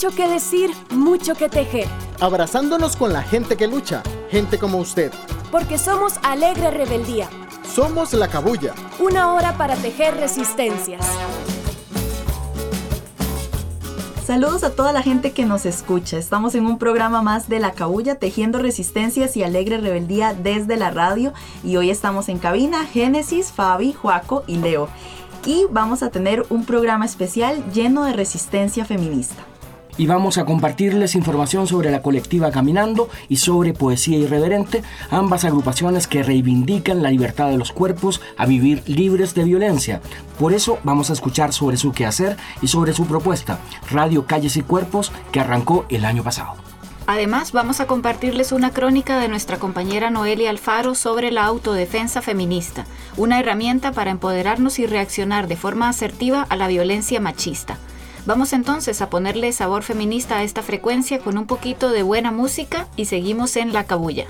Mucho que decir, mucho que tejer. Abrazándonos con la gente que lucha, gente como usted. Porque somos Alegre Rebeldía. Somos La Cabuya. Una hora para tejer resistencias. Saludos a toda la gente que nos escucha. Estamos en un programa más de La Cabuya, tejiendo resistencias y alegre rebeldía desde la radio. Y hoy estamos en cabina, Génesis, Fabi, Joaco y Leo. Y vamos a tener un programa especial lleno de resistencia feminista. Y vamos a compartirles información sobre la colectiva Caminando y sobre Poesía Irreverente, ambas agrupaciones que reivindican la libertad de los cuerpos a vivir libres de violencia. Por eso vamos a escuchar sobre su quehacer y sobre su propuesta, Radio Calles y Cuerpos, que arrancó el año pasado. Además, vamos a compartirles una crónica de nuestra compañera Noelia Alfaro sobre la autodefensa feminista, una herramienta para empoderarnos y reaccionar de forma asertiva a la violencia machista. Vamos entonces a ponerle sabor feminista a esta frecuencia con un poquito de buena música y seguimos en La Cabuya.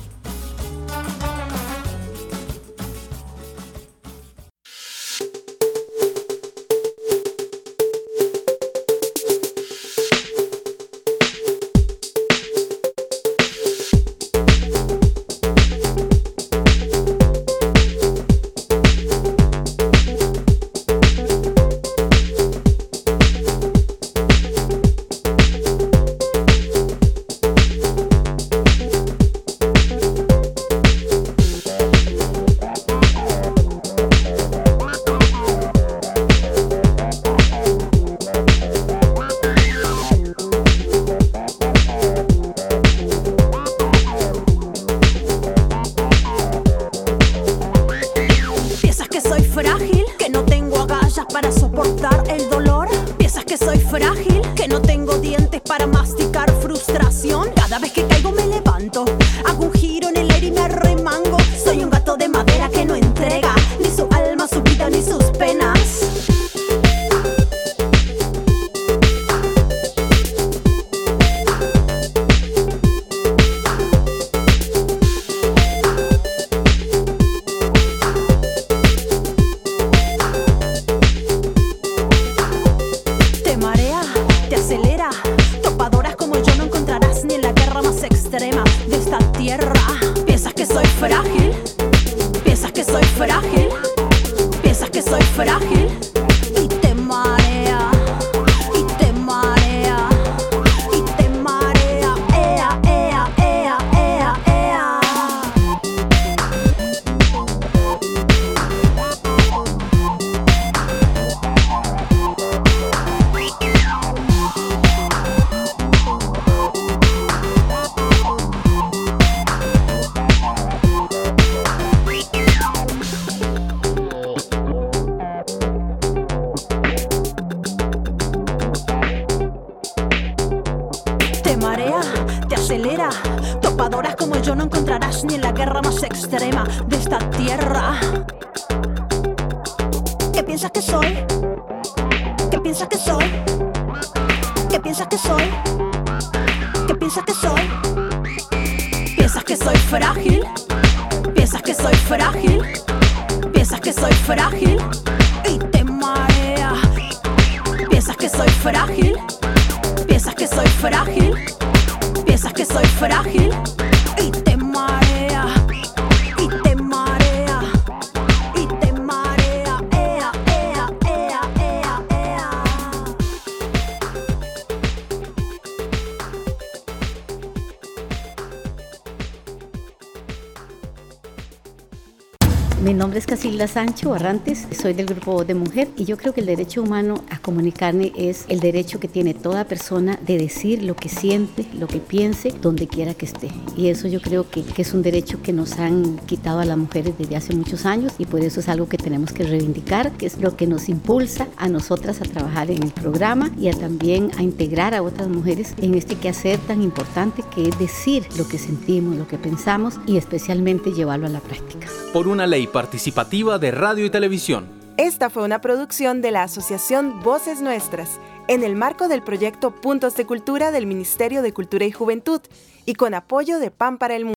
Mi nombre es Casilda Sancho Barrantes, soy del grupo de mujer y yo creo que el derecho humano a comunicarme es el derecho que tiene toda persona de decir lo que siente, lo que piense, donde quiera que esté. Y eso yo creo que es un derecho que nos han quitado a las mujeres desde hace muchos años y por eso es algo que tenemos que reivindicar, que es lo que nos impulsa a nosotras a trabajar en el programa y también a integrar a otras mujeres en este quehacer tan importante que es decir lo que sentimos, lo que pensamos y especialmente llevarlo a la práctica. Por una ley participativa de radio y televisión. Esta fue una producción de la Asociación Voces Nuestras, en el marco del proyecto Puntos de Cultura del Ministerio de Cultura y Juventud y con apoyo de Pan para el Mundo.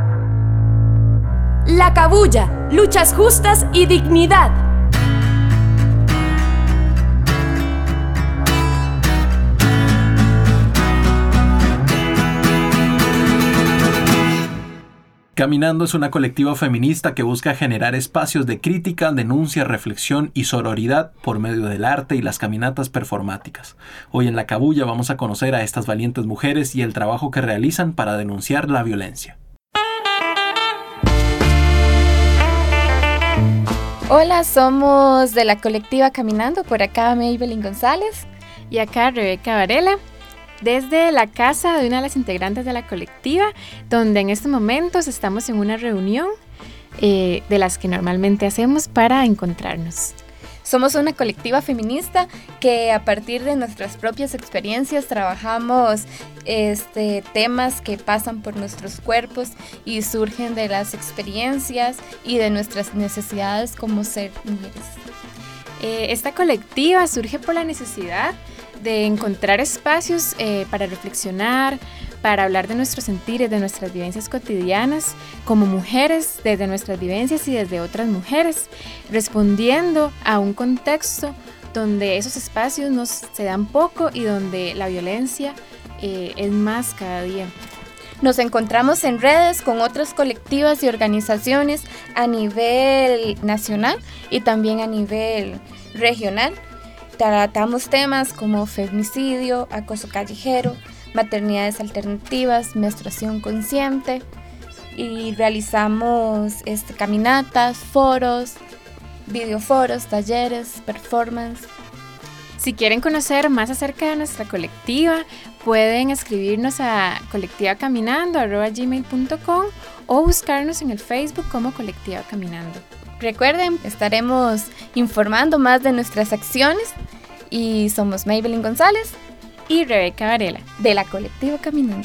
La Cabuya, luchas justas y dignidad. Caminando es una colectiva feminista que busca generar espacios de crítica, denuncia, reflexión y sororidad por medio del arte y las caminatas performáticas. Hoy en La Cabulla vamos a conocer a estas valientes mujeres y el trabajo que realizan para denunciar la violencia. Hola, somos de la colectiva Caminando, por acá Maybelline González y acá Rebeca Varela, desde la casa de una de las integrantes de la colectiva, donde en estos momentos estamos en una reunión de las que normalmente hacemos para encontrarnos. Somos una colectiva feminista que a partir de nuestras propias experiencias trabajamos temas que pasan por nuestros cuerpos y surgen de las experiencias y de nuestras necesidades como ser mujeres. Esta colectiva surge por la necesidad de encontrar espacios para reflexionar, para hablar de nuestros sentires, de nuestras vivencias cotidianas como mujeres, desde nuestras vivencias y desde otras mujeres, respondiendo a un contexto donde esos espacios se dan poco y donde la violencia es más cada día. Nos encontramos en redes con otras colectivas y organizaciones a nivel nacional y también a nivel regional. Tratamos temas como feminicidio, acoso callejero, maternidades alternativas, menstruación consciente y realizamos caminatas, foros, videoforos, talleres, performance. Si quieren conocer más acerca de nuestra colectiva, pueden escribirnos a colectivacaminando@gmail.com o buscarnos en el Facebook como Colectiva Caminando. Recuerden, estaremos informando más de nuestras acciones y somos Maybelline González y Rebeca Varela de la colectiva Caminando.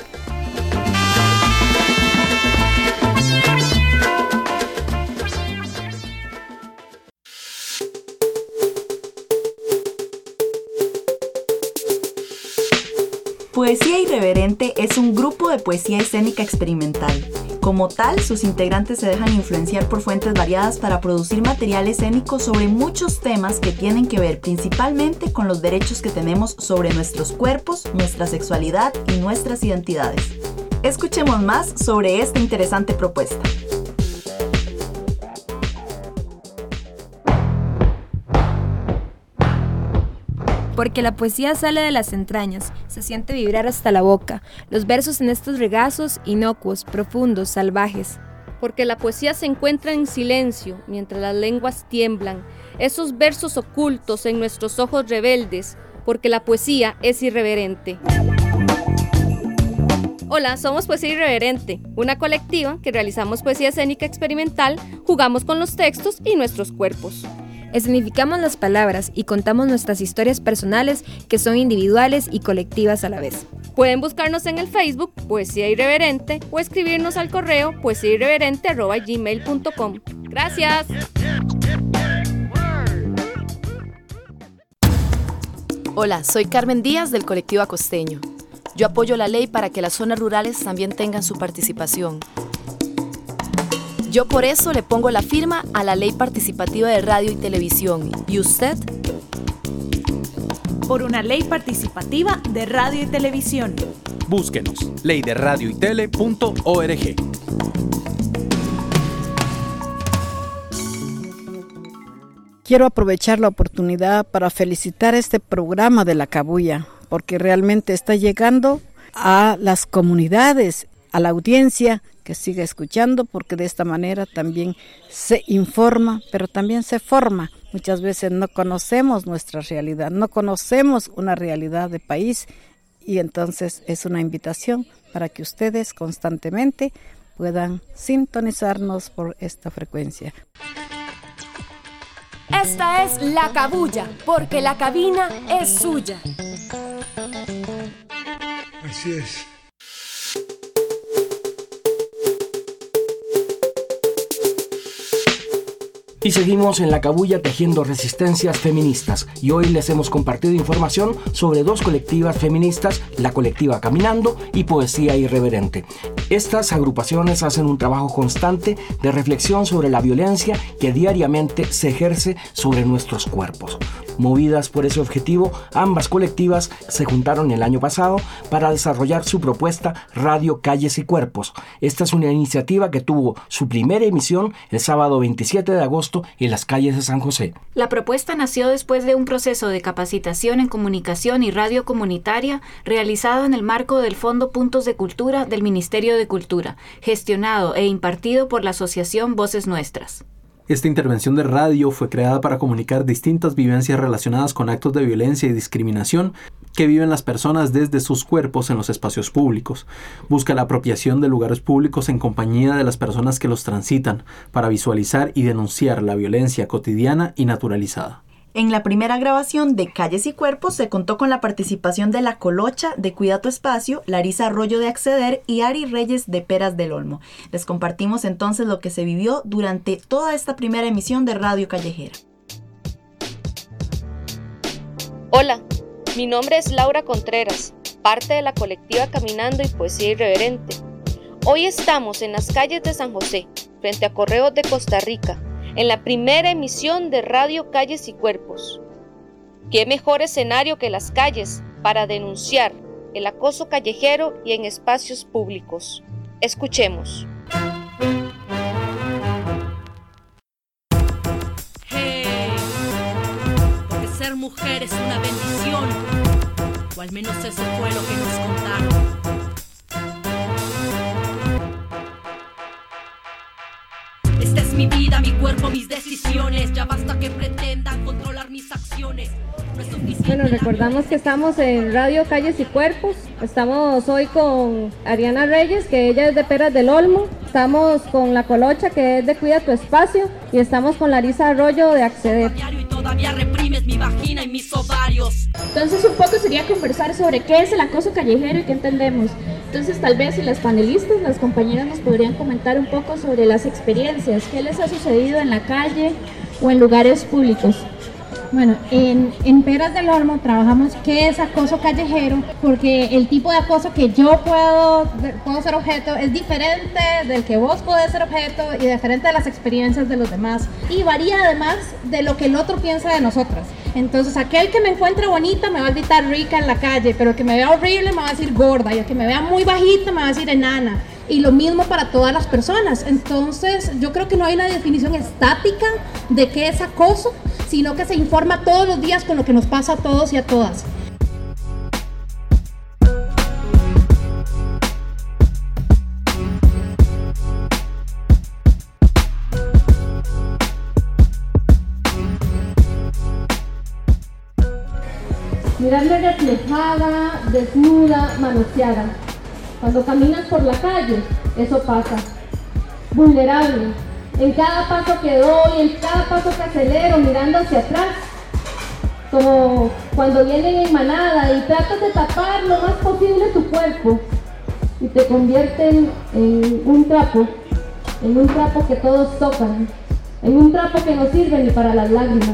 Poesía Irreverente es un grupo de poesía escénica experimental. Como tal, sus integrantes se dejan influenciar por fuentes variadas para producir material escénico sobre muchos temas que tienen que ver principalmente con los derechos que tenemos sobre nuestros cuerpos, nuestra sexualidad y nuestras identidades. Escuchemos más sobre esta interesante propuesta. Porque la poesía sale de las entrañas, se siente vibrar hasta la boca, los versos en estos regazos inocuos, profundos, salvajes. Porque la poesía se encuentra en silencio, mientras las lenguas tiemblan, esos versos ocultos en nuestros ojos rebeldes, porque la poesía es irreverente. Hola, somos Poesía Irreverente, una colectiva que realizamos poesía escénica experimental, jugamos con los textos y nuestros cuerpos. Escenificamos las palabras y contamos nuestras historias personales que son individuales y colectivas a la vez. Pueden buscarnos en el Facebook Poesía Irreverente o escribirnos al correo poesiairreverente@gmail.com. Gracias. Hola, soy Carmen Díaz del colectivo Acosteño. Yo apoyo la ley para que las zonas rurales también tengan su participación. Yo por eso le pongo la firma a la Ley Participativa de Radio y Televisión. ¿Y usted? Por una ley participativa de radio y televisión. Búsquenos, leyderadioytele.org. Quiero aprovechar la oportunidad para felicitar este programa de La Cabulla, porque realmente está llegando a las comunidades, a la audiencia que siga escuchando, porque de esta manera también se informa, pero también se forma. Muchas veces no conocemos nuestra realidad, no conocemos una realidad de país, y entonces es una invitación para que ustedes constantemente puedan sintonizarnos por esta frecuencia. Esta es La Cabulla, porque la cabina es suya. Así es. Y seguimos en La Cabuya tejiendo resistencias feministas, y hoy les hemos compartido información sobre dos colectivas feministas, la colectiva Caminando y Poesía Irreverente. Estas agrupaciones hacen un trabajo constante de reflexión sobre la violencia que diariamente se ejerce sobre nuestros cuerpos. Movidas por ese objetivo, ambas colectivas se juntaron el año pasado para desarrollar su propuesta Radio Calles y Cuerpos. Esta es una iniciativa que tuvo su primera emisión el sábado 27 de agosto en las calles de San José. La propuesta nació después de un proceso de capacitación en comunicación y radio comunitaria realizado en el marco del Fondo Puntos de Cultura del Ministerio de Cultura, gestionado e impartido por la Asociación Voces Nuestras. Esta intervención de radio fue creada para comunicar distintas vivencias relacionadas con actos de violencia y discriminación que viven las personas desde sus cuerpos en los espacios públicos. Busca la apropiación de lugares públicos en compañía de las personas que los transitan para visualizar y denunciar la violencia cotidiana y naturalizada. En la primera grabación de Calles y Cuerpos se contó con la participación de La Colocha de Cuida tu Espacio, Larisa Arroyo de Acceder y Ari Reyes de Peras del Olmo. Les compartimos entonces lo que se vivió durante toda esta primera emisión de Radio Callejera. Hola, mi nombre es Laura Contreras, parte de la colectiva Caminando y Poesía Irreverente. Hoy estamos en las calles de San José, frente a Correos de Costa Rica, en la primera emisión de Radio Calles y Cuerpos. ¿Qué mejor escenario que las calles para denunciar el acoso callejero y en espacios públicos? Escuchemos. Hey, porque ser mujer es una bendición, o al menos eso fue lo que nos contaron. Esta es mi vida, mi cuerpo, mis decisiones. Ya basta que pretendan controlar mis acciones. No es suficiente. Bueno, recordamos que estamos en Radio Calles y Cuerpos. Estamos hoy con Ariana Reyes, que ella es de Peras del Olmo. Estamos con La Colocha, que es de Cuida tu Espacio. Y estamos con Larisa Arroyo de Acceder. Todavía reprimes mi vagina y mis ovarios. Entonces un poco sería conversar sobre qué es el acoso callejero y qué entendemos. Entonces tal vez si las panelistas, las compañeras nos podrían comentar un poco sobre las experiencias, qué les ha sucedido en la calle o en lugares públicos. Bueno, en Peras del Olmo trabajamos qué es acoso callejero, porque el tipo de acoso que yo puedo ser objeto es diferente del que vos podés ser objeto y diferente de las experiencias de los demás, y varía además de lo que el otro piensa de nosotras. Entonces aquel que me encuentre bonita me va a gritar rica en la calle, pero el que me vea horrible me va a decir gorda, y el que me vea muy bajita me va a decir enana. Y lo mismo para todas las personas. Entonces yo creo que no hay una definición estática de qué es acoso, sino que se informa todos los días con lo que nos pasa a todos y a todas. Mirarme reflejada, desnuda, manoseada. Cuando caminas por la calle, eso pasa. Vulnerable. En cada paso que doy, en cada paso que acelero, mirando hacia atrás. Como cuando vienen en manada y tratas de tapar lo más posible tu cuerpo y te convierten en un trapo que todos tocan, en un trapo que no sirve ni para las lágrimas.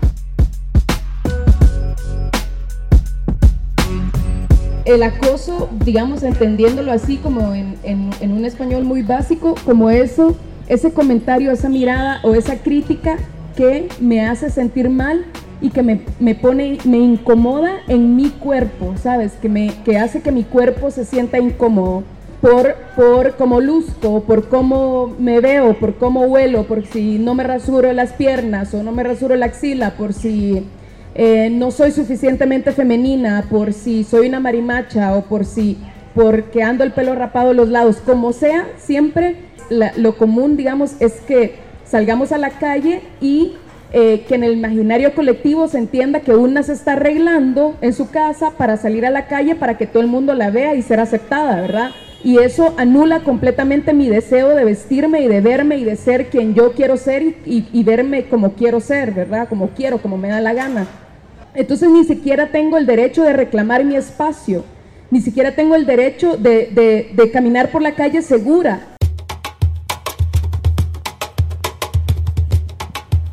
El acoso, digamos, entendiéndolo así como en un español muy básico, como eso, ese comentario, esa mirada o esa crítica que me hace sentir mal y que me incomoda en mi cuerpo, ¿sabes? Que hace que mi cuerpo se sienta incómodo por cómo luzco, por cómo me veo, por cómo huelo, por si no me rasuro las piernas o no me rasuro la axila, por si no soy suficientemente femenina, por si soy una marimacha o porque ando el pelo rapado a los lados, como sea, siempre lo común, digamos, es que salgamos a la calle y que en el imaginario colectivo se entienda que una se está arreglando en su casa para salir a la calle para que todo el mundo la vea y ser aceptada, ¿verdad? Y eso anula completamente mi deseo de vestirme y de verme y de ser quien yo quiero ser y verme como quiero ser, ¿verdad? Como me da la gana. Entonces ni siquiera tengo el derecho de reclamar mi espacio, ni siquiera tengo el derecho de caminar por la calle segura.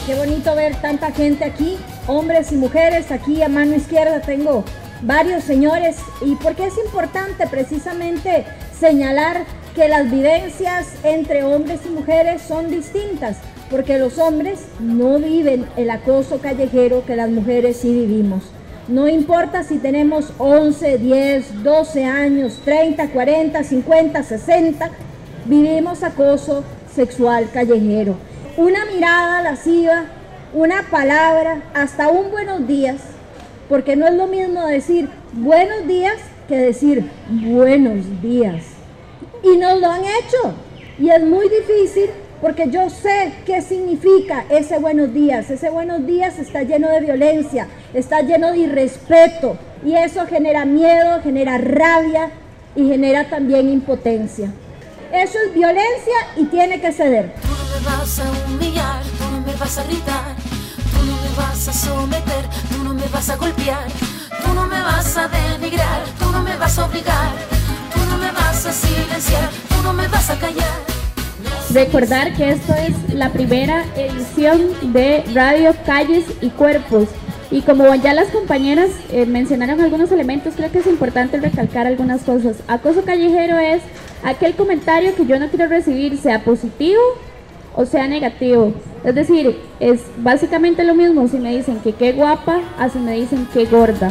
Qué bonito ver tanta gente aquí, hombres y mujeres. Aquí a mano izquierda tengo varios señores. ¿Y por qué es importante precisamente señalar que las vivencias entre hombres y mujeres son distintas? Porque los hombres no viven el acoso callejero que las mujeres sí vivimos. No importa si tenemos 11, 10, 12 años, 30, 40, 50, 60, vivimos acoso sexual callejero. Una mirada lasciva, una palabra, hasta un buenos días, porque no es lo mismo decir buenos días que decir buenos días. Y nos lo han hecho, y es muy difícil porque yo sé qué significa ese buenos días. Ese buenos días está lleno de violencia, está lleno de irrespeto, y eso genera miedo, genera rabia y genera también impotencia. Eso es violencia y tiene que ceder. Tú no me vas a humillar, tú no me vas a gritar, tú no me vas a someter, tú no me vas a golpear, tú no me vas a denigrar, tú no me vas a obligar, tú no me vas a silenciar, tú no me vas a callar. Recordar que esto es la primera edición de Radio Calles y Cuerpos, y como ya las compañeras mencionaron algunos elementos, creo que es importante recalcar algunas cosas. Acoso callejero es aquel comentario que yo no quiero recibir, sea positivo o sea negativo. Es decir, es básicamente lo mismo si me dicen que qué guapa a si me dicen que gorda.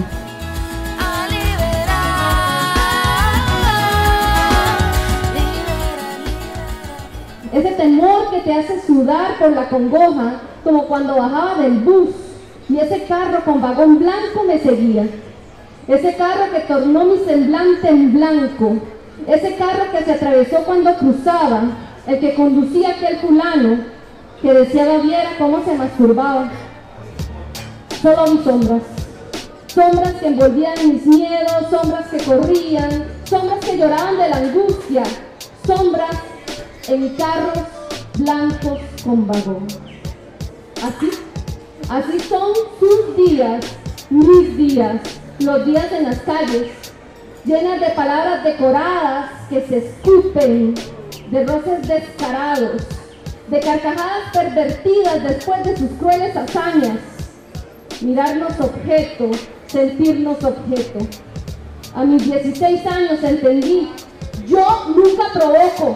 Ese temor que te hace sudar por la congoja, como cuando bajaba del bus y ese carro con vagón blanco me seguía. Ese carro que tornó mi semblante en blanco. Ese carro que se atravesó cuando cruzaba, el que conducía aquel fulano, que deseaba viera cómo se masturbaba. Solo mis sombras. Sombras que envolvían mis miedos, sombras que corrían, sombras que lloraban de la angustia, sombras en carros blancos con vagón. Así son sus días, mis días, los días en las calles, llenas de palabras decoradas que se escupen, de roces descarados, de carcajadas pervertidas después de sus crueles hazañas. Mirarnos objeto, sentirnos objeto. A mis 16 años entendí, yo nunca provoco.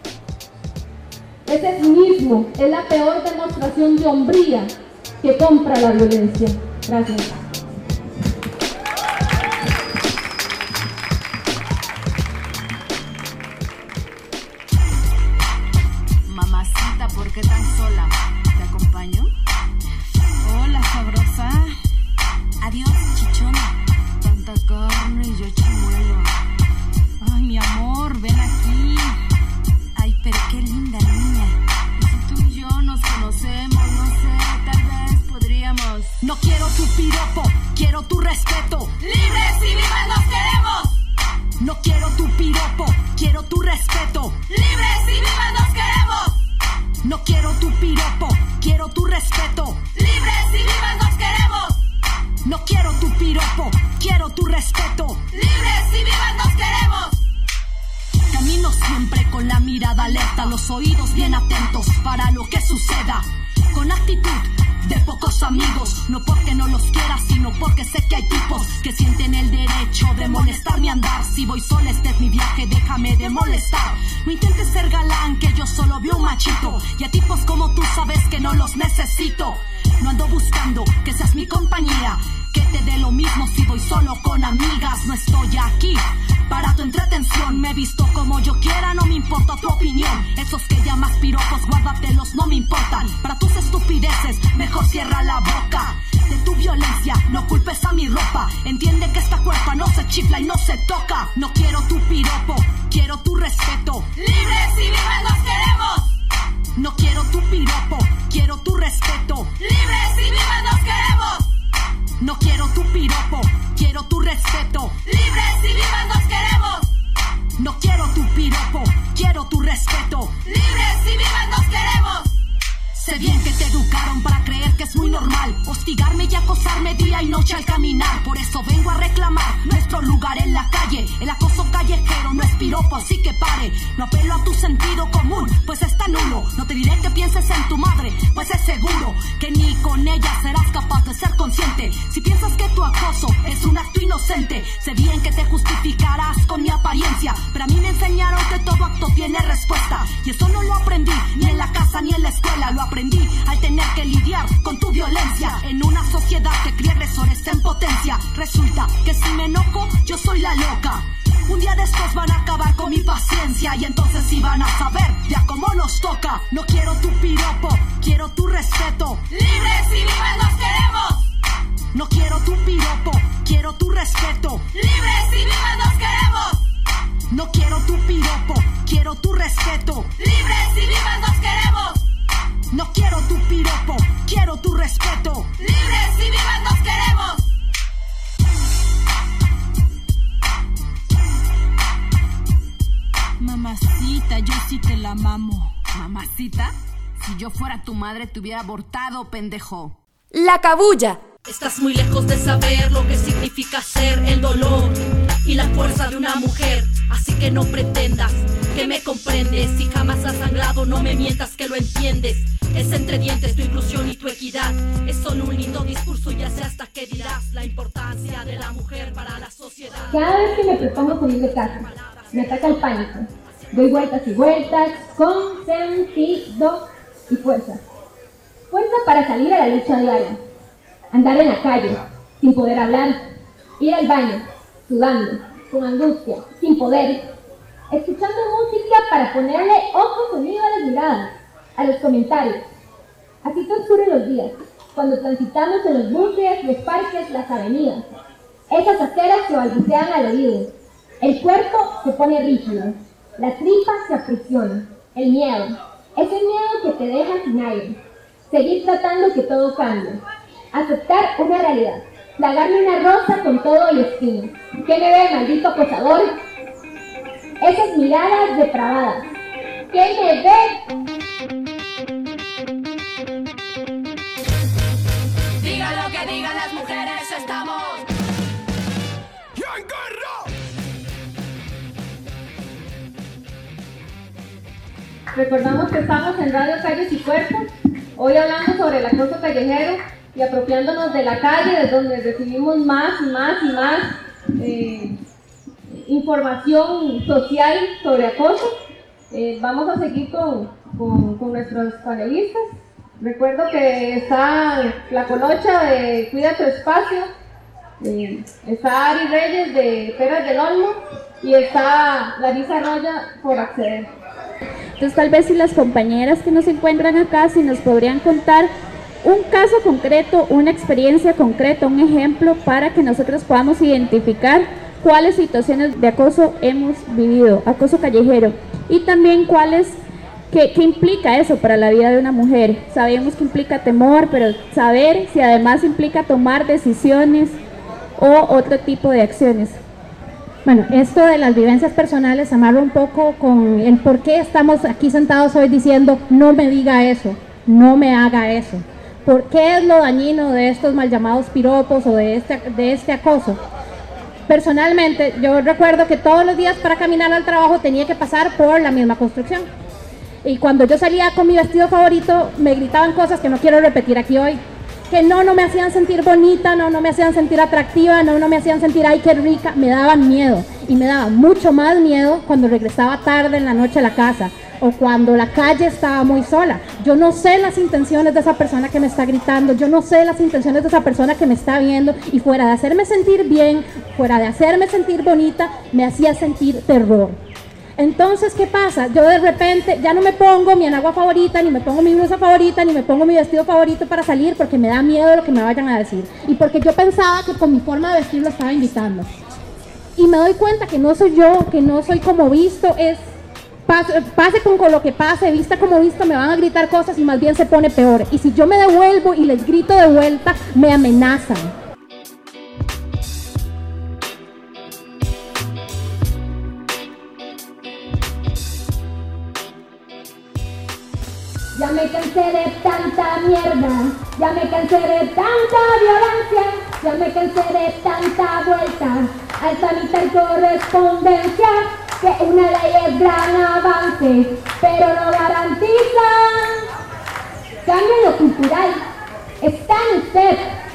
Ese cinismo es la peor demostración de hombría que compra la violencia. Gracias. Mamacita, ¿por qué tan sola? ¿Te acompaño? Hola, sabrosa. Adiós, chichona. Tanta carne y yo chimuelo. Ay, mi amor, ven aquí. Ay, pero qué linda niña. Y si tú y yo nos conocemos, no sé, tal vez podríamos. No quiero tu piropo, quiero tu respeto. ¡Libres y vivas nos queremos! No quiero tu piropo, quiero tu respeto. ¡Libres y vivas nos queremos! No quiero tu piropo, quiero tu respeto. ¡Libres y vivas nos queremos! No quiero tu piropo, quiero tu respeto. ¡Libres y vivas nos queremos! Camino siempre con la mirada alerta, los oídos bien atentos para lo que suceda. Con actitud de pocos amigos, no porque no los quiera, sino porque sé que hay tipos que sienten el derecho de molestar mi andar. Si voy sola, este es mi viaje, déjame de molestar. No intentes ser galán, que yo solo veo un machito, y a tipos como tú sabes que no los necesito. No ando buscando que seas mi compañía, que te dé lo mismo si voy solo con amigas. No estoy aquí para tu entretención, me he visto como yo quiera, no me importa tu opinión. Esos que llamas piropos, guárdatelos, no me importan. Para tus estupideces, mejor cierra la boca. De tu violencia, no culpes a mi ropa. Entiende que esta cuerpa no se chifla y no se toca. No quiero tu piropo, quiero tu respeto. ¡Libres y vivas nos queremos! No quiero tu piropo, quiero tu respeto. ¡Libres y vivas nos queremos! No quiero tu piropo, quiero tu respeto. ¡Libres y vivas nos queremos! No quiero tu piropo, quiero tu respeto. ¡Libres y vivas nos queremos! Sé bien que te educaron para creer que es muy normal normal hostigarme y acosarme día y noche al caminar. Por eso vengo a reclamar nuestro lugar en la calle. El acoso callejero no es piropo, así que pare. No apelo a tu sentido común, pues está nulo. No te diré que pienses en tu madre, pues es seguro que ni con ella serás capaz de ser consciente. Si piensas que tu acoso es un acto inocente, sé bien que te justificarás con mi apariencia, pero a mí me enseñaron que todo acto tiene respuesta. Y eso no lo aprendí ni en la casa ni en la escuela. Lo aprendí al tener que lidiar con tu violencia en una sociedad que cría agresores en potencia. Resulta que si me enojo, yo soy la loca. Un día después van a acabar con mi paciencia y entonces sí van a saber ya cómo nos toca. No quiero tu piropo, quiero tu respeto. ¡Libres y vivas nos queremos! No quiero tu piropo, quiero tu respeto. ¡Libres y vivas nos queremos! No quiero tu piropo, quiero tu respeto. ¡Libres y vivas nos queremos! No quiero tu piropo, quiero tu respeto. ¡Libres y vivas nos queremos! Mamacita, yo sí te la mamo. ¿Mamacita? Si yo fuera tu madre te hubiera abortado, pendejo. La cabulla. Estás muy lejos de saber lo que significa ser el dolor y la fuerza de una mujer. Así que no pretendas que me comprendes. Si jamás has sangrado, no me mientas que lo entiendes. Es entre dientes tu inclusión y tu equidad. Es solo un lindo discurso, ya sé hasta qué dirás. La importancia de la mujer para la sociedad. Cada vez que me propongo salir de casa, me ataca el pánico. Doy vueltas y vueltas, con sentido y fuerza. Fuerza para salir a la lucha diaria. Andar en la calle, sin poder hablar. Ir al baño, sudando, con angustia, sin poder. Escuchando música para ponerle otro sonido a las miradas, a los comentarios. Así transcurren los días, cuando transitamos en los buses, los parques, las avenidas. Esas aceras que balbucean al oído. El cuerpo se pone rígido, la tripa se aprisiona. El miedo, ese miedo que te deja sin aire. Seguir tratando que todo cambie. Aceptar una realidad. Plagarme una rosa con todo y espino. ¿Qué me ve, maldito acosador? Esas miradas depravadas. ¿Qué me ve? Diga lo que digan las mujeres, estamos en guerra. Recordamos que estamos en Radio Calles y Cuerpos, hoy hablando sobre el acoso callejero y apropiándonos de la calle, de donde recibimos más información social sobre acoso. Vamos a seguir con nuestros panelistas. Recuerdo que está la Colocha de Cuida tu Espacio, está Ari Reyes de Peras del Olmo y está Larisa Arroya por Acceder. Entonces tal vez si las compañeras que nos encuentran acá, si nos podrían contar un caso concreto, una experiencia concreta, un ejemplo para que nosotros podamos identificar cuáles situaciones de acoso hemos vivido, acoso callejero, y también qué implica eso para la vida de una mujer. Sabemos que implica temor, pero saber si además implica tomar decisiones o otro tipo de acciones. Bueno, esto de las vivencias personales amarra un poco con el por qué estamos aquí sentados hoy diciendo no me diga eso, no me haga eso. ¿Por qué es lo dañino de estos mal llamados piropos o de este acoso? Personalmente, yo recuerdo que todos los días para caminar al trabajo tenía que pasar por la misma construcción. Y cuando yo salía con mi vestido favorito, me gritaban cosas que no quiero repetir aquí hoy. Que no me hacían sentir bonita, no me hacían sentir atractiva, no me hacían sentir ay qué rica, me daban miedo. Y me daba mucho más miedo cuando regresaba tarde en la noche a la casa o cuando la calle estaba muy sola. Yo no sé las intenciones de esa persona que me está gritando, yo no sé las intenciones de esa persona que me está viendo, y fuera de hacerme sentir bien, fuera de hacerme sentir bonita, me hacía sentir terror. Entonces, ¿qué pasa? Yo de repente ya no me pongo mi enagua favorita, ni me pongo mi blusa favorita, ni me pongo mi vestido favorito para salir porque me da miedo de lo que me vayan a decir. Y porque yo pensaba que con mi forma de vestir lo estaba invitando. Y me doy cuenta que no soy yo, que no soy como visto, pase con lo que pase, vista como vista, me van a gritar cosas y más bien se pone peor. Y si yo me devuelvo y les grito de vuelta, me amenazan. Jamaican cansé de tanta mierda, ya me cansé de tanta violencia, ya me cansé de tanta vuelta al tramitar correspondencia, que una ley es gran avance, pero no garantiza cambio en lo cultural. Está en usted.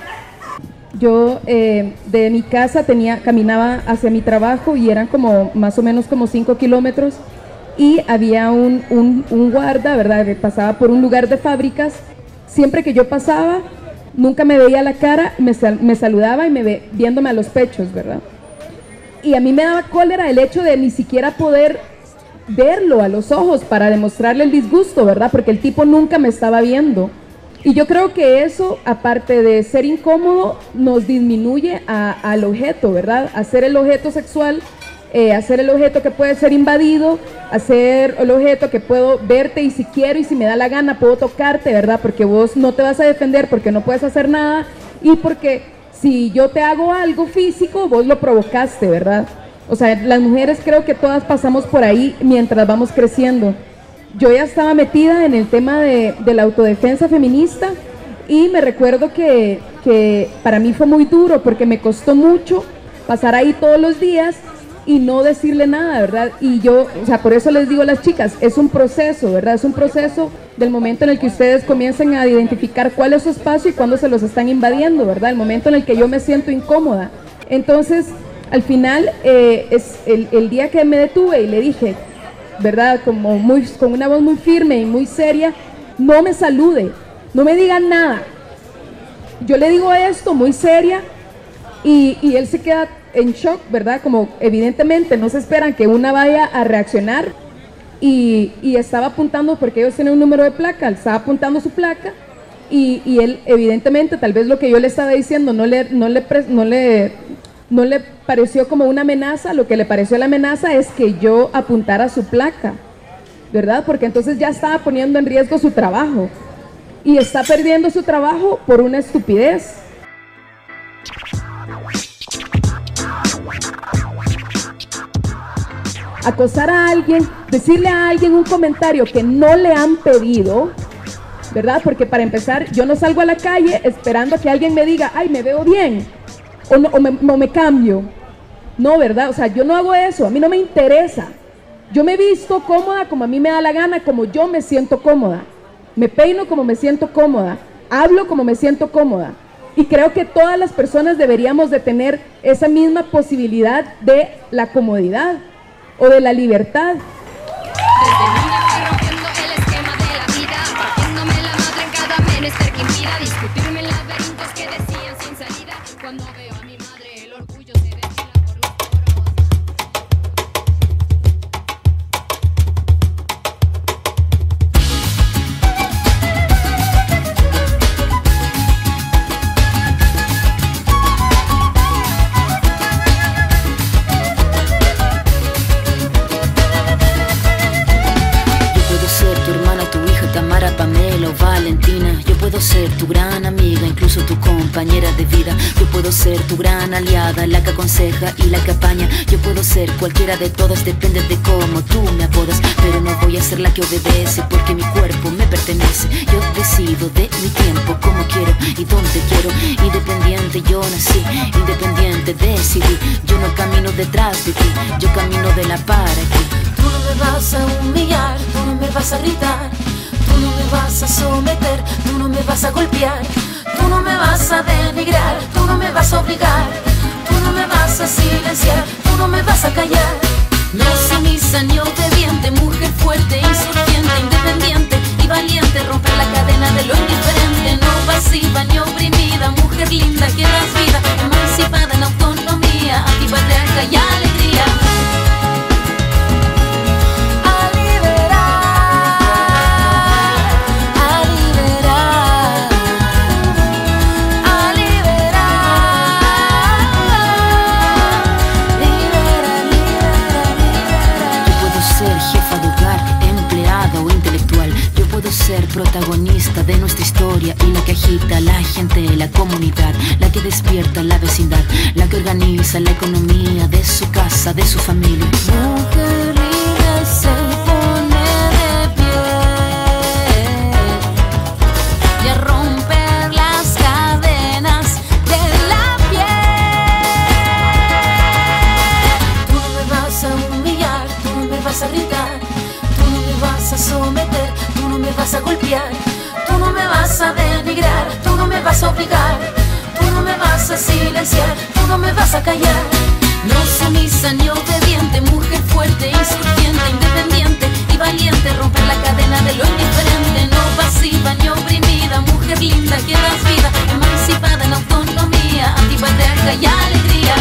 Yo de mi casa caminaba hacia mi trabajo y eran como más o menos como 5 kilómetros y había un guarda, ¿verdad? Que pasaba por un lugar de fábricas. Siempre que yo pasaba, nunca me veía la cara, me saludaba y viéndome a los pechos, ¿verdad? Y a mí me daba cólera el hecho de ni siquiera poder verlo a los ojos para demostrarle el disgusto, ¿verdad? Porque el tipo nunca me estaba viendo. Y yo creo que eso, aparte de ser incómodo, nos disminuye al objeto, ¿verdad? A ser el objeto sexual, a ser el objeto que puede ser invadido, a ser el objeto que puedo verte y si quiero y si me da la gana puedo tocarte, ¿verdad? Porque vos no te vas a defender porque no puedes hacer nada y porque si yo te hago algo físico, vos lo provocaste, ¿verdad? O sea, las mujeres creo que todas pasamos por ahí mientras vamos creciendo. Yo ya estaba metida en el tema de la autodefensa feminista y me recuerdo que para mí fue muy duro porque me costó mucho pasar ahí todos los días y no decirle nada, ¿verdad? Y yo, o sea, por eso les digo a las chicas, es un proceso, ¿verdad? Es un proceso del momento en el que ustedes comiencen a identificar cuál es su espacio y cuándo se los están invadiendo, ¿verdad? El momento en el que yo me siento incómoda. Entonces, al final, es el día que me detuve y le dije, ¿verdad? Con una voz muy firme y muy seria, no me salude, no me diga nada. Yo le digo esto muy seria y él se queda en shock, ¿verdad? Como evidentemente no se esperan que una vaya a reaccionar y estaba apuntando, porque ellos tienen un número de placa, él estaba apuntando su placa y él evidentemente tal vez lo que yo le estaba diciendo no le pareció como una amenaza. Lo que le pareció la amenaza es que yo apuntara su placa, ¿verdad? Porque entonces ya estaba poniendo en riesgo su trabajo y está perdiendo su trabajo por una estupidez. Acosar a alguien, decirle a alguien un comentario que no le han pedido, ¿verdad? Porque para empezar, yo no salgo a la calle esperando que alguien me diga, ay, me veo bien, o me cambio. No, ¿verdad? O sea, yo no hago eso, a mí no me interesa. Yo me visto cómoda como a mí me da la gana, como yo me siento cómoda. Me peino como me siento cómoda, hablo como me siento cómoda. Y creo que todas las personas deberíamos de tener esa misma posibilidad de la comodidad o de la libertad. Desde niña fui rompiendo el esquema de la vida, partiéndome la madre en cada menester que impida discutirme en laberintos que decían sin salida. Cuando veo a mi madre, el orgullo se desfila por los Valentina, yo puedo ser tu gran amiga, incluso tu compañera de vida. Yo puedo ser tu gran aliada, la que aconseja y la que apaña. Yo puedo ser cualquiera de todas, depende de cómo tú me apodas. Pero no voy a ser la que obedece, porque mi cuerpo me pertenece. Yo decido de mi tiempo, cómo quiero y dónde quiero. Independiente yo nací, independiente decidí. Yo no camino detrás de ti, yo camino de la para aquí. Tú no me vas a humillar, tú no me vas a gritar, tú no me vas a someter, tú no me vas a golpear, tú no me vas a denigrar, tú no me vas a obligar, tú no me vas a silenciar, tú no me vas a callar. No sumisa ni obediente, mujer fuerte, insurgente, independiente y valiente, romper la cadena de lo indiferente. No pasiva ni oprimida, mujer linda que das vida, emancipada en autonomía, antipatriarca y alegría. Ser protagonista de nuestra historia y la que agita a la gente, la comunidad, la que despierta la vecindad, la que organiza la economía de su casa, de su familia. Mujer libre se pone de pie, vas a obligar, tú no me vas a silenciar, tú no me vas a callar. No sumisa ni obediente, mujer fuerte, insurgente, independiente y valiente, romper la cadena de lo indiferente. No pasiva ni oprimida, mujer linda que das vida, emancipada en autonomía, antipatriarca y alegría.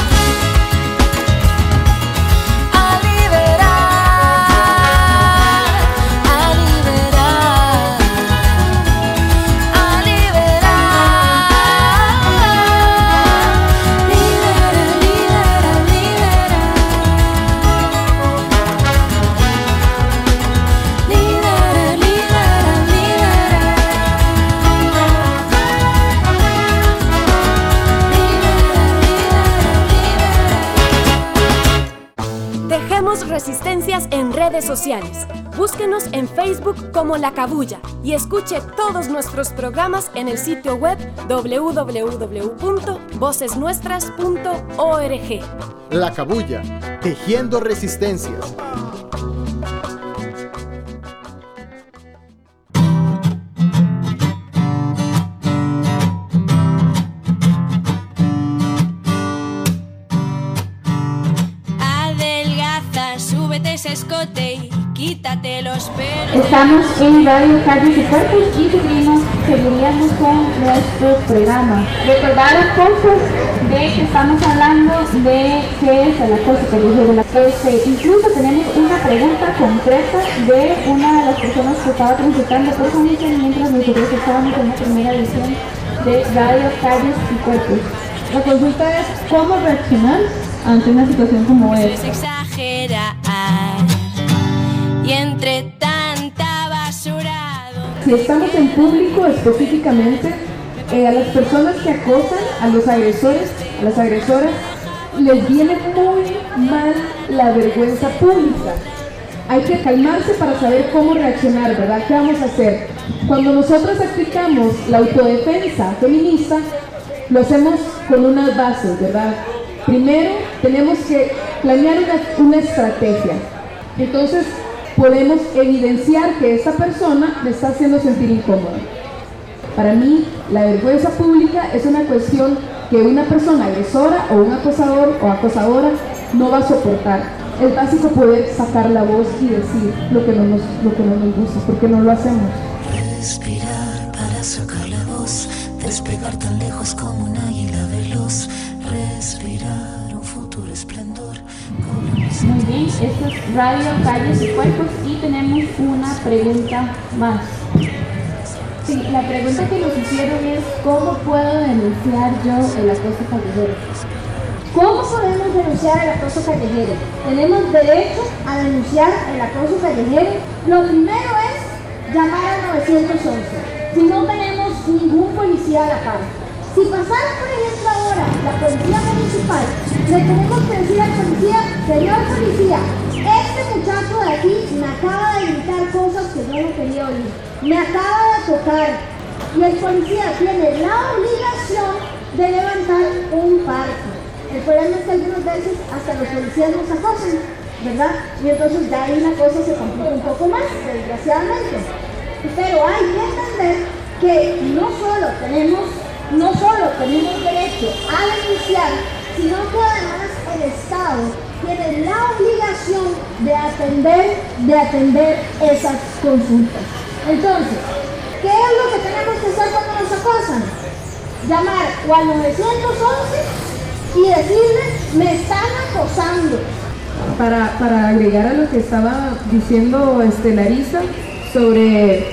Resistencias en redes sociales. Búsquenos en Facebook como La Cabulla y escuche todos nuestros programas en el sitio web www.vocesnuestras.org. La Cabulla, tejiendo resistencias. Escote y quítate los pelos. Estamos en Radio Calles y Cuerpos y seguiríamos con nuestros programas. Recordar un poco de que estamos hablando de qué es el acoso callejero. Incluso tenemos una pregunta concreta de una de las personas que estaba transitando por San Miguel mientras nosotros estábamos en la primera edición de Radio Calles y Cuerpos. La consulta es cómo reaccionar ante una situación como esta. Y entre tanta basurado. Si estamos en público específicamente, a las personas que acosan, a los agresores, a las agresoras, les viene muy mal la vergüenza pública. Hay que calmarse para saber cómo reaccionar, ¿verdad? ¿Qué vamos a hacer? Cuando nosotros aplicamos la autodefensa feminista, lo hacemos con unas bases, ¿verdad? Primero, tenemos que planear una estrategia. Entonces, podemos evidenciar que esta persona me está haciendo sentir incómoda. Para mí, la vergüenza pública es una cuestión que una persona agresora o un acosador o acosadora no va a soportar. Es básico poder sacar la voz y decir lo que no nos gusta, porque no lo hacemos. Respirar para sacar la voz, despegar tan lejos como un águila veloz, respirar un futuro esplendor. Muy bien, esto es Radio Calles y Cuerpos y tenemos una pregunta más. Sí, la pregunta que nos hicieron es ¿cómo puedo denunciar yo el acoso callejero? ¿Cómo podemos denunciar el acoso callejero? ¿Tenemos derecho a denunciar el acoso callejero? Lo primero es llamar al 911. Si no tenemos ningún policía a la par. Si pasara, por ejemplo, ahora la policía municipal, le tenemos que decir al policía, señor policía, este muchacho de aquí me acaba de gritar cosas que yo no quería oír, me acaba de tocar, y el policía tiene la obligación de levantar un parte. El problema es que algunas veces hasta los policías nos acosan, ¿verdad? Y entonces ya ahí la cosa se complica un poco más, desgraciadamente. Pero hay que entender que no solo tenemos derecho a denunciar, sino que además el Estado tiene la obligación de atender esas consultas. Entonces, ¿qué es lo que tenemos que hacer cuando nos acosan? Llamar o al 911 y decirles, me están acosando. Para agregar a lo que estaba diciendo Larisa sobre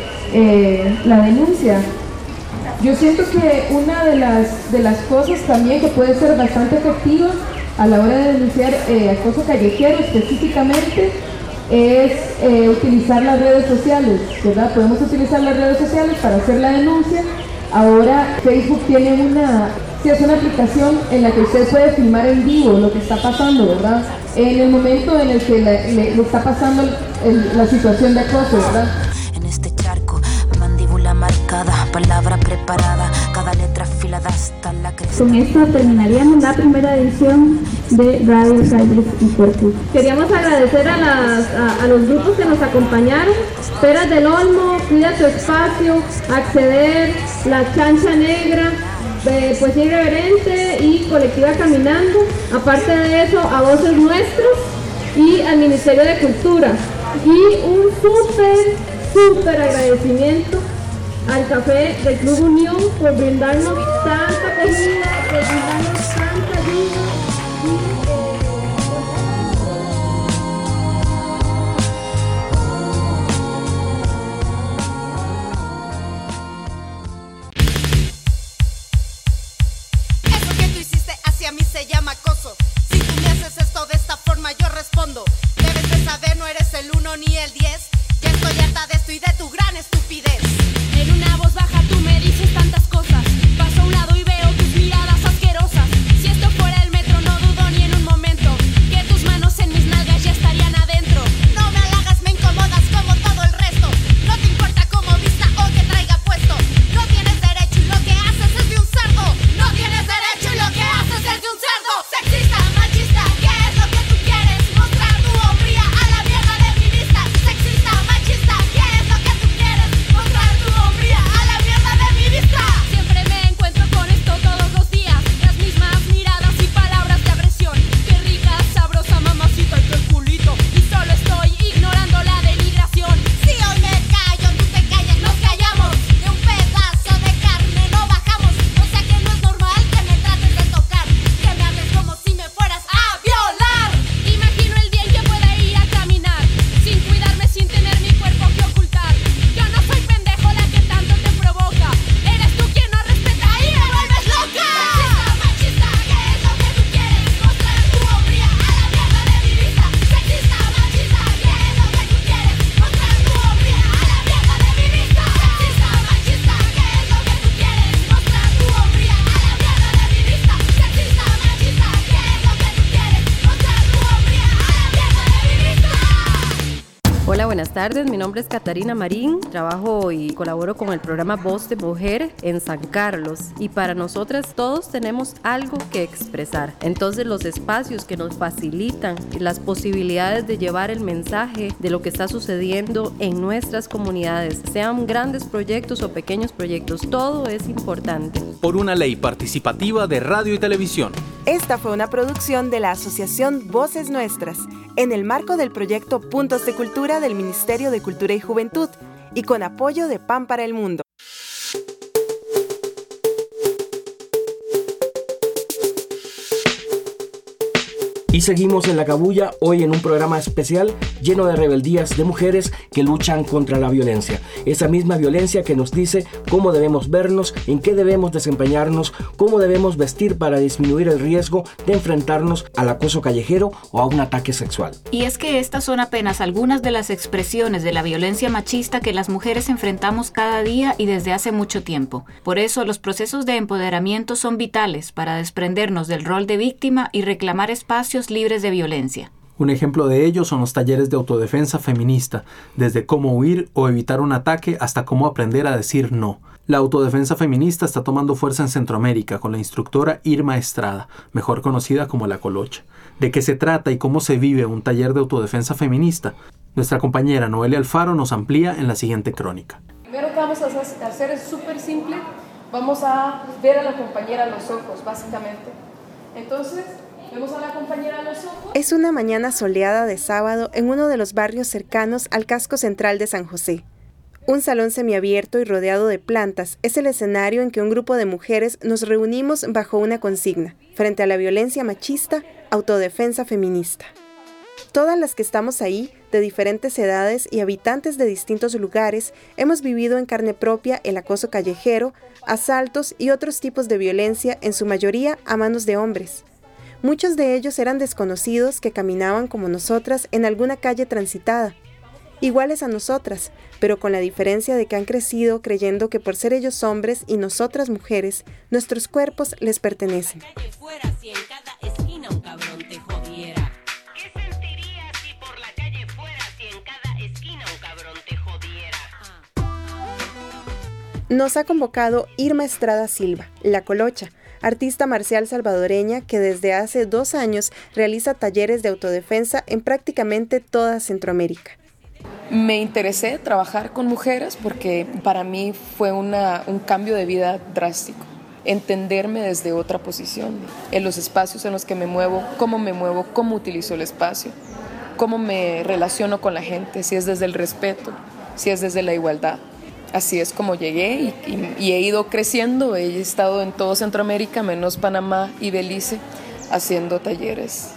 la denuncia, yo siento que una de las cosas también que puede ser bastante efectiva a la hora de denunciar acoso callejero específicamente es utilizar las redes sociales, ¿verdad? Podemos utilizar las redes sociales para hacer la denuncia. Ahora Facebook tiene una aplicación en la que usted puede filmar en vivo lo que está pasando, ¿verdad? En el momento en el que le está pasando la situación de acoso, ¿verdad? En este charco, mandíbula marcada, palabra preparada, cada letra filmada. desarbolada hasta la cresta. Con esto terminaríamos la primera edición de Radio Cyber y Cuerpo. Queríamos agradecer a los grupos que nos acompañaron: Peras del Olmo, Cuida tu Espacio, Acceder, La Chancha Negra, Poesía Irreverente y Colectiva Caminando. Aparte de eso, a Voces Nuestras y al Ministerio de Cultura. Y un súper agradecimiento al Café del Club Unión por brindarnos tanta comida, por brindarnos tanta ayuda. Eso que tú hiciste hacia mí se llama acoso. Si tú me haces esto de esta forma, yo respondo. Debes de saber, no eres el 1 ni el 10. Ya estoy harta de esto y de tu gran estupidez. En una voz baja tú me dices tantas cosas. Paso a un lado y veo tus miradas asquerosas. Si esto fuera el metro no dudo ni en un momento que tus manos en mis nalgas ya estarían adentro. No me halagas, me incomodas como todo el resto. No te importa cómo vista o que traiga puesto. No tienes derecho y lo que haces es de un cerdo. No tienes derecho y lo que haces es de un cerdo. Sexista, machista, ¿qué es lo que tú quieres? Mostrar tu hombría a la mierda de mi vista. Sexista, machista, ¿qué es lo que tú quieres? Mostrar tu hombría a la mierda de mi vista. Siempre me encuentro con esto todos los días. Las mismas miradas y palabras de agresión. Qué rica, sabrosa mamacita y qué culito. Y solo estoy ignorando la denigración. Si hoy me callo, tú te callas, nos callamos. De un pedazo de carne no bajamos. O sea que no es normal que me trates de tocar, que me hables como si me fueras a violar. Imagino el día en que pueda ir a caminar sin cuidarme, sin tener mi cuerpo que ocultar. Yo no soy pendejo la que tanto te provoca. Eres tú quien no respeta y me vuelves loca. Sexista, machista, ¿qué es lo que tú quieres? Mostrar tu hombría a la mierda de mi vista. Sexista, machista, ¿qué es lo que tú quieres? Mostrar tu hombría a la mierda de mi vista. Sexista, machista, ¿qué es lo que tú quieres? Mostrar tu hombría a la mierda de mi vista. Sexista, machista, ¿qué es lo que tú quieres? Mostrar tu hombría a la mierda de mi vista. Hola, buenas tardes. Mi nombre es Catarina Marín. Trabajo y colaboro con el programa Voz de Mujer en San Carlos. Y para nosotras todos tenemos algo que expresar. Entonces los espacios que nos facilitan las posibilidades de llevar el mensaje de lo que está sucediendo en nuestras comunidades, sean grandes proyectos o pequeños proyectos, todo es importante. Por una ley participativa de radio y televisión. Esta fue una producción de la Asociación Voces Nuestras, en el marco del proyecto Puntos de Cultura del Ministerio de Cultura y Juventud, y con apoyo de Pan para el Mundo. Y seguimos en La Cabulla, hoy en un programa especial lleno de rebeldías de mujeres que luchan contra la violencia. Esa misma violencia que nos dice cómo debemos vernos, en qué debemos desempeñarnos, cómo debemos vestir para disminuir el riesgo de enfrentarnos al acoso callejero o a un ataque sexual. Y es que estas son apenas algunas de las expresiones de la violencia machista que las mujeres enfrentamos cada día y desde hace mucho tiempo. Por eso los procesos de empoderamiento son vitales para desprendernos del rol de víctima y reclamar espacios libres de violencia. Un ejemplo de ello son los talleres de autodefensa feminista, desde cómo huir o evitar un ataque hasta cómo aprender a decir no. La autodefensa feminista está tomando fuerza en Centroamérica con la instructora Irma Estrada, mejor conocida como La Colocha. ¿De qué se trata y cómo se vive un taller de autodefensa feminista? Nuestra compañera Noelia Alfaro nos amplía en la siguiente crónica. Primero que vamos a hacer es súper simple. Vamos a ver a la compañera a los ojos, básicamente. Entonces, vemos a la compañera a los ojos. Es una mañana soleada de sábado en uno de los barrios cercanos al casco central de San José. Un salón semiabierto y rodeado de plantas es el escenario en que un grupo de mujeres nos reunimos bajo una consigna: frente a la violencia machista, autodefensa feminista. Todas las que estamos ahí, de diferentes edades y habitantes de distintos lugares, hemos vivido en carne propia el acoso callejero, asaltos y otros tipos de violencia, en su mayoría a manos de hombres. Muchos de ellos eran desconocidos que caminaban como nosotras en alguna calle transitada, iguales a nosotras, pero con la diferencia de que han crecido creyendo que por ser ellos hombres y nosotras mujeres, nuestros cuerpos les pertenecen. Nos ha convocado Irma Estrada Silva, La Colocha, artista marcial salvadoreña que desde hace 2 años realiza talleres de autodefensa en prácticamente toda Centroamérica. Me interesé trabajar con mujeres porque para mí fue un cambio de vida drástico. Entenderme desde otra posición, en los espacios en los que me muevo, cómo utilizo el espacio, cómo me relaciono con la gente, si es desde el respeto, si es desde la igualdad. Así es como llegué y he ido creciendo. He estado en todo Centroamérica, menos Panamá y Belice, haciendo talleres.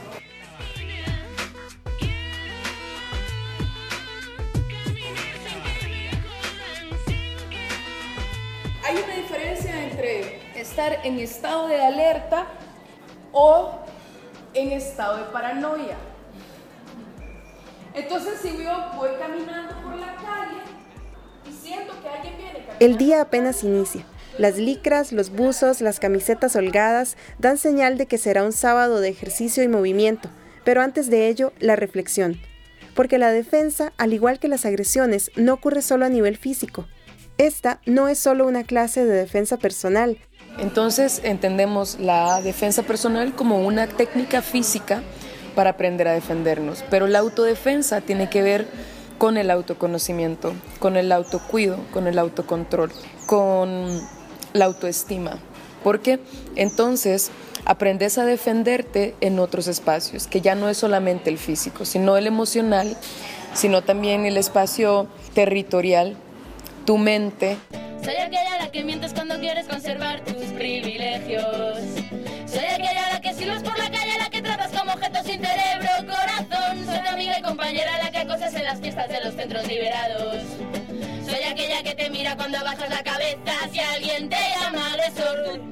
Hay una diferencia entre estar en estado de alerta o en estado de paranoia. Entonces, si yo voy caminando por la calle y siento que alguien viene caminando... El día apenas inicia. Las licras, los buzos, las camisetas holgadas dan señal de que será un sábado de ejercicio y movimiento, pero antes de ello, la reflexión. Porque la defensa, al igual que las agresiones, no ocurre solo a nivel físico. Esta no es solo una clase de defensa personal. Entonces entendemos la defensa personal como una técnica física para aprender a defendernos, pero la autodefensa tiene que ver con el autoconocimiento, con el autocuido, con el autocontrol, con la autoestima, porque entonces aprendes a defenderte en otros espacios, que ya no es solamente el físico, sino el emocional, sino también el espacio territorial, tu mente. Soy aquella a la que mientes cuando quieres conservar tus privilegios. Soy aquella a la que silbas por la calle, a la que tratas como objeto sin cerebro, corazón. Soy tu amiga y compañera a la que acosas en las fiestas de los centros liberados. Soy aquella que te mira cuando bajas la cabeza si alguien te llama agresor.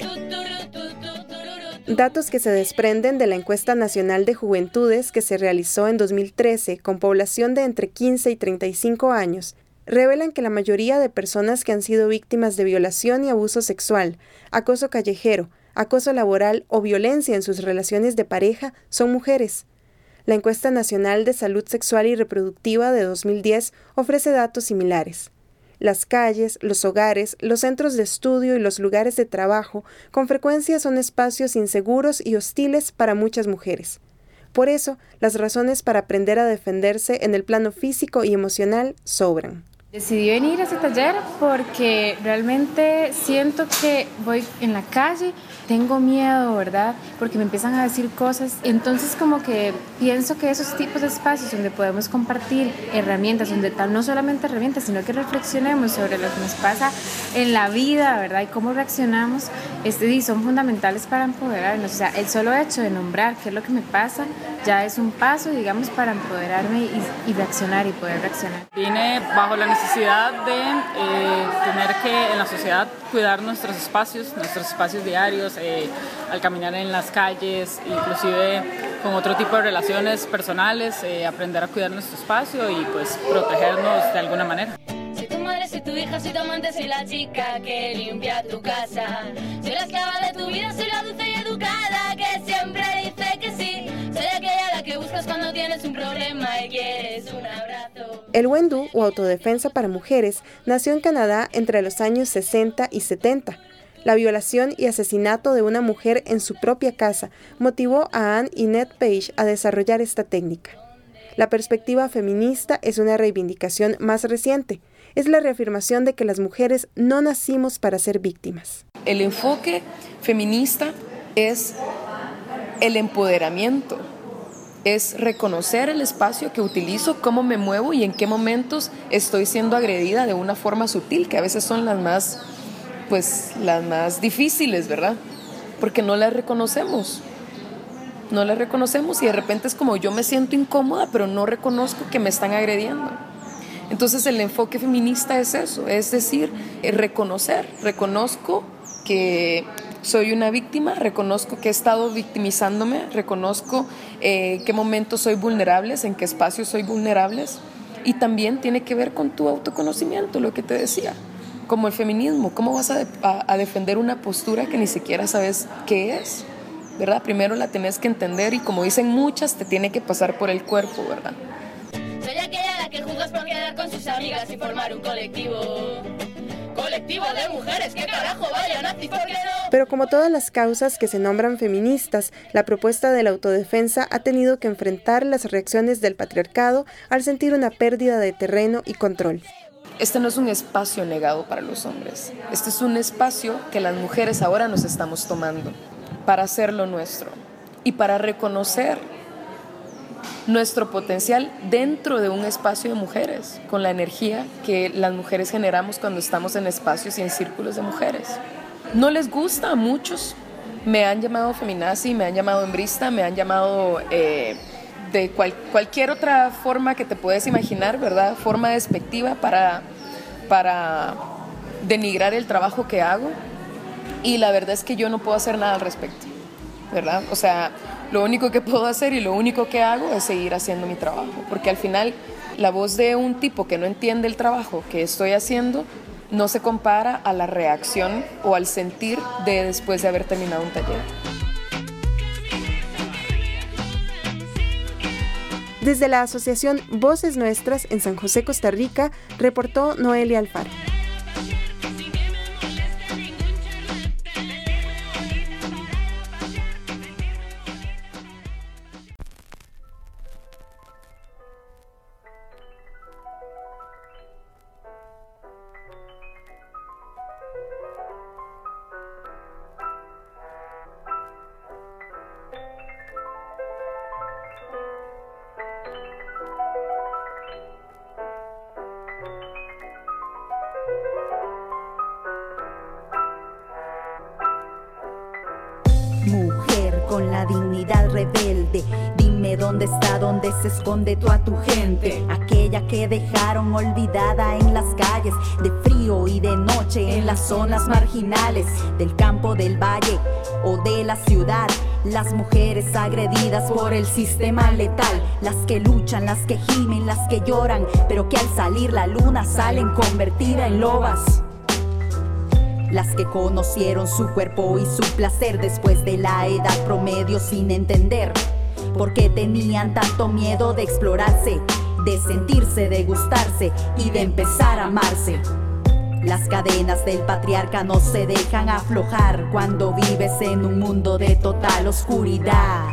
Datos que se desprenden de la encuesta nacional de juventudes que se realizó en 2013 con población de entre 15 y 35 años revelan que la mayoría de personas que han sido víctimas de violación y abuso sexual, acoso callejero, acoso laboral o violencia en sus relaciones de pareja son mujeres. La encuesta nacional de salud sexual y reproductiva de 2010 ofrece datos similares. Las calles, los hogares, los centros de estudio y los lugares de trabajo con frecuencia son espacios inseguros y hostiles para muchas mujeres. Por eso, las razones para aprender a defenderse en el plano físico y emocional sobran. Decidí venir a este taller porque realmente siento que voy en la calle, tengo miedo, ¿verdad? Porque me empiezan a decir cosas. Entonces como que pienso que esos tipos de espacios donde podemos compartir herramientas, donde no solamente herramientas, sino que reflexionemos sobre lo que nos pasa en la vida, ¿verdad? Y cómo reaccionamos, son fundamentales para empoderarnos. O sea, el solo hecho de nombrar qué es lo que me pasa ya es un paso, digamos, para empoderarme y reaccionar y poder reaccionar. Vine bajo la necesidad de tener que en la sociedad cuidar nuestros espacios diarios, al caminar en las calles, inclusive con otro tipo de relaciones personales, aprender a cuidar nuestro espacio y pues protegernos de alguna manera. Soy tu madre, soy tu hija, soy tu amante, soy la chica que limpia tu casa. Soy la esclava de tu vida, soy la dulce y educada que siempre dice que sí. Soy aquella a la que buscas cuando tienes un problema y quieres un abrazo. El Wendu, o autodefensa para mujeres, nació en Canadá entre los años 60 y 70. La violación y asesinato de una mujer en su propia casa motivó a Anne y Ned Page a desarrollar esta técnica. La perspectiva feminista es una reivindicación más reciente. Es la reafirmación de que las mujeres no nacimos para ser víctimas. El enfoque feminista es el empoderamiento, es reconocer el espacio que utilizo, cómo me muevo y en qué momentos estoy siendo agredida de una forma sutil, que a veces son las más difíciles, ¿verdad? Porque no las reconocemos y de repente es como yo me siento incómoda, pero no reconozco que me están agrediendo. Entonces el enfoque feminista es eso, es decir, reconozco que soy una víctima, reconozco que he estado victimizándome, reconozco qué momentos soy vulnerable, en qué espacios soy vulnerable, y también tiene que ver con tu autoconocimiento, lo que te decía, como el feminismo. ¿Cómo vas a defender una postura que ni siquiera sabes qué es? ¿Verdad? Primero la tenés que entender y, como dicen muchas, te tiene que pasar por el cuerpo, ¿verdad? Soy aquella a la que juzgas por quedar con sus amigas y formar un colectivo. Colectivo de mujeres, ¿qué carajo vayan a decir? ¿Por qué no? Pero como todas las causas que se nombran feministas, la propuesta de la autodefensa ha tenido que enfrentar las reacciones del patriarcado al sentir una pérdida de terreno y control. Este no es un espacio negado para los hombres. Este es un espacio que las mujeres ahora nos estamos tomando para hacerlo nuestro y para reconocer nuestro potencial dentro de un espacio de mujeres, con la energía que las mujeres generamos cuando estamos en espacios y en círculos de mujeres. No les gusta a muchos, me han llamado feminazi, me han llamado hembrista, me han llamado de cualquier otra forma que te puedes imaginar, ¿verdad? Forma despectiva para denigrar el trabajo que hago, y la verdad es que yo no puedo hacer nada al respecto, ¿verdad? O sea, lo único que puedo hacer y lo único que hago es seguir haciendo mi trabajo, porque al final la voz de un tipo que no entiende el trabajo que estoy haciendo no se compara a la reacción o al sentir de después de haber terminado un taller. Desde la asociación Voces Nuestras en San José, Costa Rica, reportó Noelia Alfaro. Mujer con la dignidad rebelde, dime dónde está, dónde se esconde toda tu gente, aquella que dejaron olvidada en las calles, de frío y de noche en las zonas marginales, del campo, del valle o de la ciudad. Las mujeres agredidas por el sistema letal, las que luchan, las que gimen, las que lloran, pero que al salir la luna salen convertidas en lobas. Las que conocieron su cuerpo y su placer después de la edad promedio sin entender por qué tenían tanto miedo de explorarse, de sentirse, de gustarse y de empezar a amarse. Las cadenas del patriarca no se dejan aflojar cuando vives en un mundo de total oscuridad.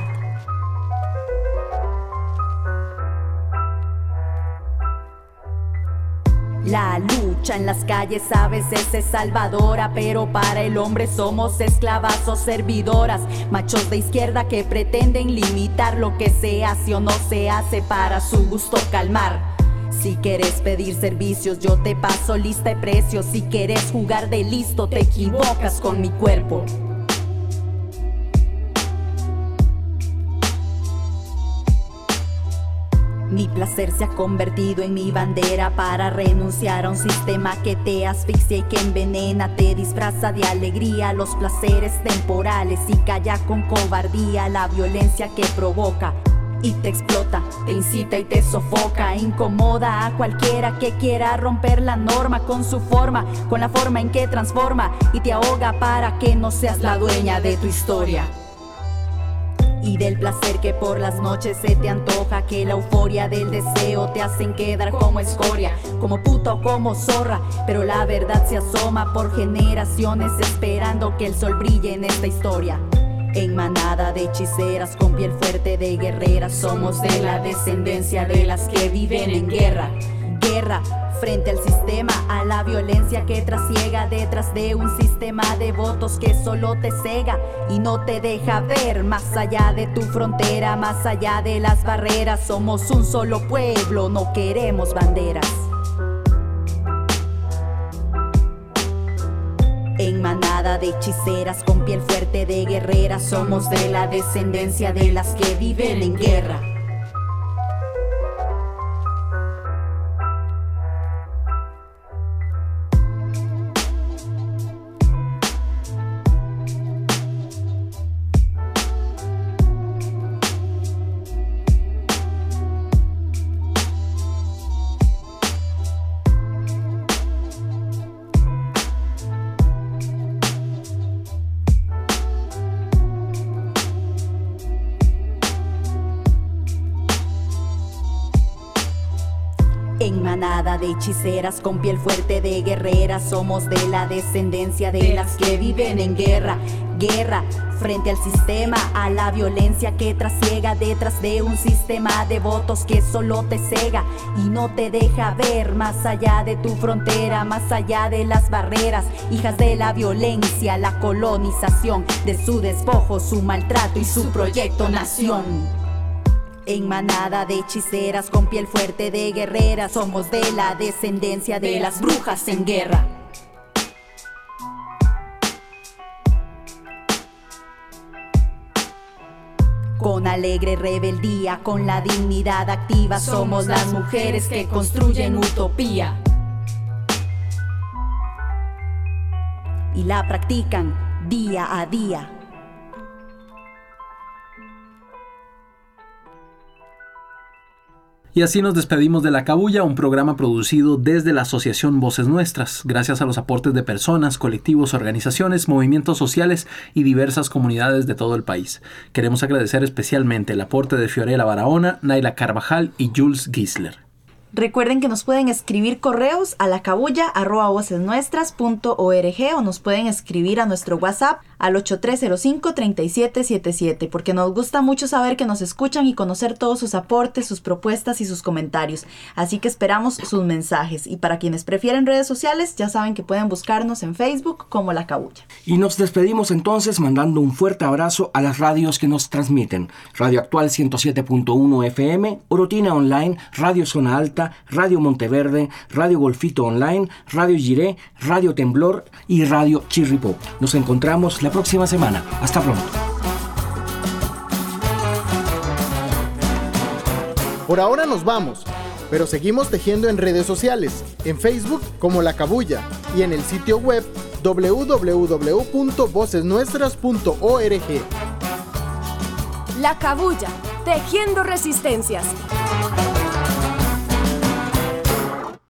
La lucha en las calles a veces es salvadora, pero para el hombre somos esclavas o servidoras. Machos de izquierda que pretenden limitar lo que se hace o no se hace para su gusto calmar. Si quieres pedir servicios yo te paso lista de precios. Si quieres jugar de listo te equivocas con mi cuerpo. Mi placer se ha convertido en mi bandera para renunciar a un sistema que te asfixia y que envenena. Te disfraza de alegría los placeres temporales y calla con cobardía la violencia que provoca y te explota, te incita y te sofoca. Incomoda a cualquiera que quiera romper la norma con su forma, con la forma en que transforma y te ahoga para que no seas la dueña de tu historia. Y del placer que por las noches se te antoja, que la euforia del deseo te hacen quedar como escoria, como puta o como zorra, pero la verdad se asoma por generaciones esperando que el sol brille en esta historia. En manada de hechiceras con piel fuerte de guerreras, somos de la descendencia de las que viven en guerra. Guerra frente al sistema, a la violencia que trasiega detrás de un sistema de votos que solo te cega y no te deja ver más allá de tu frontera, más allá de las barreras. Somos un solo pueblo, no queremos banderas. En manada de hechiceras con piel fuerte de guerreras, somos de la descendencia de las que viven en guerra. En manada de hechiceras con piel fuerte de guerreras, somos de la descendencia de las que viven en guerra. Guerra frente al sistema, a la violencia que trasiega, detrás de un sistema de votos que solo te cega y no te deja ver más allá de tu frontera, más allá de las barreras. Hijas de la violencia, la colonización, de su despojo, su maltrato y su proyecto nación. En manada de hechiceras con piel fuerte de guerreras, somos de la descendencia de las brujas en guerra. Con alegre rebeldía, con la dignidad activa, somos las mujeres que construyen utopía y la practican día a día. Y así nos despedimos de La Cabulla, un programa producido desde la Asociación Voces Nuestras, gracias a los aportes de personas, colectivos, organizaciones, movimientos sociales y diversas comunidades de todo el país. Queremos agradecer especialmente el aporte de Fiorella Barahona, Naila Carvajal y Jules Gisler. Recuerden que nos pueden escribir correos a lacabulla@vocesnuestras.org o nos pueden escribir a nuestro WhatsApp al 8305-3777, porque nos gusta mucho saber que nos escuchan y conocer todos sus aportes, sus propuestas y sus comentarios. Así que esperamos sus mensajes. Y para quienes prefieren redes sociales, ya saben que pueden buscarnos en Facebook como La Cabulla. Y nos despedimos entonces mandando un fuerte abrazo a las radios que nos transmiten: Radio Actual 107.1 FM, Orotina Online, Radio Zona Alta, Radio Monteverde, Radio Golfito Online, Radio Giré, Radio Temblor y Radio Chirripó. Nos encontramos la próxima semana. Hasta pronto. Por ahora nos vamos, pero seguimos tejiendo en redes sociales, en Facebook como La Cabulla y en el sitio web www.vocesnuestras.org. La Cabulla, tejiendo resistencias.